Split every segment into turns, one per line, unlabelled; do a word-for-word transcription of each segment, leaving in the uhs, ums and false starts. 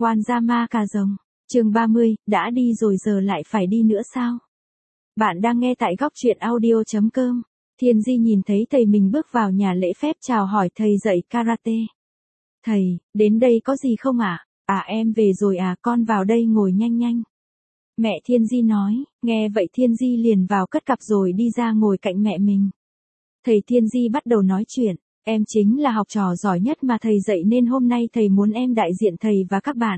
Wanzama cà rồng. Chương ba mươi, đã đi rồi giờ lại phải đi nữa sao? Bạn đang nghe tại góc truyện audio chấm com. Thiên Di nhìn thấy thầy mình bước vào nhà lễ phép chào hỏi thầy dạy karate. Thầy, đến đây có gì không ạ? À? à em về rồi à, con vào đây ngồi nhanh nhanh. Mẹ Thiên Di nói, nghe vậy Thiên Di liền vào cất cặp rồi đi ra ngồi cạnh mẹ mình. Thầy Thiên Di bắt đầu nói chuyện, em chính là học trò giỏi nhất mà thầy dạy nên hôm nay thầy muốn em đại diện thầy và các bạn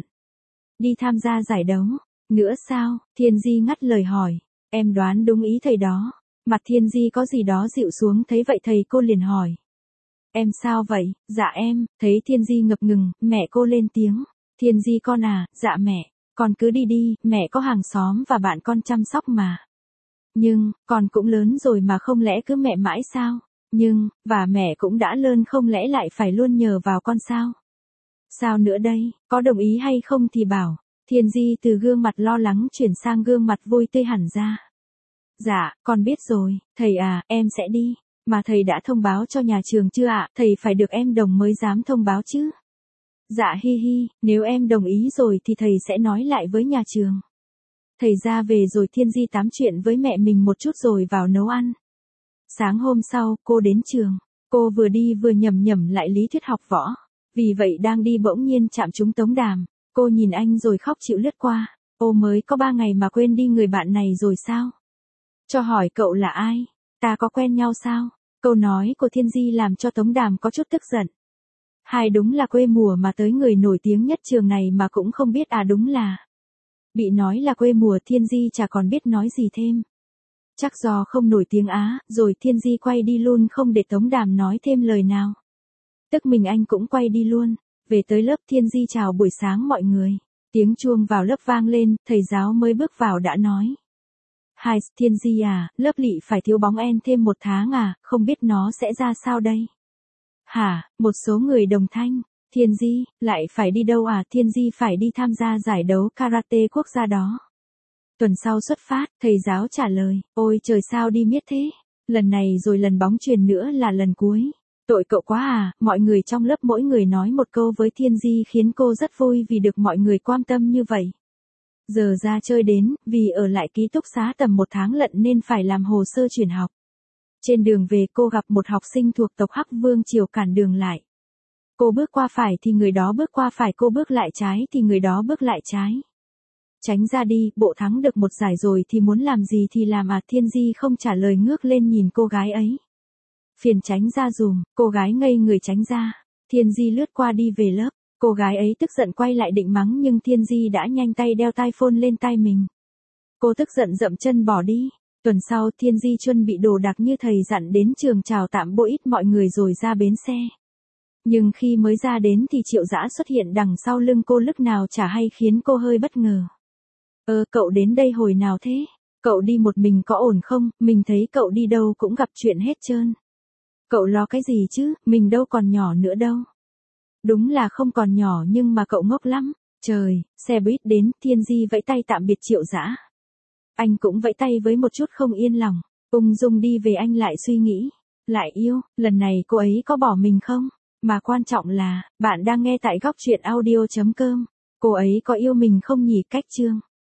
đi tham gia giải đấu. Nữa sao? Thiên Di ngắt lời hỏi. Em đoán đúng ý thầy đó. Mặt Thiên Di có gì đó dịu xuống, thấy vậy thầy cô liền hỏi. Em sao vậy? Dạ em, thấy Thiên Di ngập ngừng, mẹ cô lên tiếng. Thiên Di con à, dạ mẹ, con cứ đi đi, mẹ có hàng xóm và bạn con chăm sóc mà. Nhưng, con cũng lớn rồi mà không lẽ cứ mẹ mãi sao? Nhưng, và mẹ cũng đã lớn không lẽ lại phải luôn nhờ vào con sao? Sao nữa đây, có đồng ý hay không thì bảo. Thiên Di từ gương mặt lo lắng chuyển sang gương mặt vui tươi hẳn ra. Dạ, con biết rồi, thầy à, em sẽ đi. Mà thầy đã thông báo cho nhà trường chưa ạ? Thầy phải được em đồng mới dám thông báo chứ. Dạ hi hi, nếu em đồng ý rồi thì thầy sẽ nói lại với nhà trường. Thầy ra về rồi Thiên Di tám chuyện với mẹ mình một chút rồi vào nấu ăn. Sáng hôm sau, cô đến trường. Cô vừa đi vừa nhẩm nhẩm lại lý thuyết học võ. Vì vậy đang đi bỗng nhiên chạm trúng Tống Đàm. Cô nhìn anh rồi khóc chịu lướt qua. Ô mới có ba ngày mà quên đi người bạn này rồi sao? Cho hỏi cậu là ai? Ta có quen nhau sao? Câu nói của Thiên Di làm cho Tống Đàm có chút tức giận. Hai đúng là quê mùa mà tới người nổi tiếng nhất trường này mà cũng không biết à đúng là. Bị nói là quê mùa Thiên Di chả còn biết nói gì thêm. Chắc do không nổi tiếng á, rồi Thiên Di quay đi luôn không để Tống Đàm nói thêm lời nào. Tức mình anh cũng quay đi luôn. Về tới lớp Thiên Di chào buổi sáng mọi người. Tiếng chuông vào lớp vang lên, thầy giáo mới bước vào đã nói. Hai, Thiên Di à, lớp lỵ phải thiếu bóng en thêm một tháng à, không biết nó sẽ ra sao đây? Hả, một số người đồng thanh. Thiên Di, lại phải đi đâu à? Thiên Di phải đi tham gia giải đấu karate quốc gia đó. Tuần sau xuất phát, thầy giáo trả lời. Ôi trời sao đi miết thế? Lần này rồi lần bóng chuyền nữa là lần cuối. Tội cậu quá à, mọi người trong lớp mỗi người nói một câu với Thiên Di khiến cô rất vui vì được mọi người quan tâm như vậy. Giờ ra chơi đến, vì ở lại ký túc xá tầm một tháng lận nên phải làm hồ sơ chuyển học. Trên đường về cô gặp một học sinh thuộc tộc Hắc Vương Triều cản đường lại. Cô bước qua phải thì người đó bước qua phải, cô bước lại trái thì người đó bước lại trái. Tránh ra đi, bộ thắng được một giải rồi thì muốn làm gì thì làm à? Thiên Di không trả lời ngước lên nhìn cô gái ấy. Phiền tránh ra dùm, cô gái ngây người tránh ra. Thiên Di lướt qua đi về lớp. Cô gái ấy tức giận quay lại định mắng nhưng Thiên Di đã nhanh tay đeo tai phone lên tai mình. Cô tức giận dậm chân bỏ đi. Tuần sau Thiên Di chuẩn bị đồ đạc như thầy dặn đến trường chào tạm bộ ít mọi người rồi ra bến xe. Nhưng khi mới ra đến thì Triệu Dã xuất hiện đằng sau lưng cô lúc nào chả hay khiến cô hơi bất ngờ. Ơ cậu đến đây hồi nào thế? Cậu đi một mình có ổn không? Mình thấy cậu đi đâu cũng gặp chuyện hết trơn. Cậu lo cái gì chứ, mình đâu còn nhỏ nữa đâu. Đúng là không còn nhỏ nhưng mà cậu ngốc lắm. Trời, xe buýt đến, Thiên Di vẫy tay tạm biệt Triệu Dã. Anh cũng vẫy tay với một chút không yên lòng. Ung dung đi về, anh lại suy nghĩ. Lại yêu, lần này cô ấy có bỏ mình không? Mà quan trọng là, bạn đang nghe tại góc truyện audio chấm com. Cô ấy có yêu mình không nhỉ? Cách chương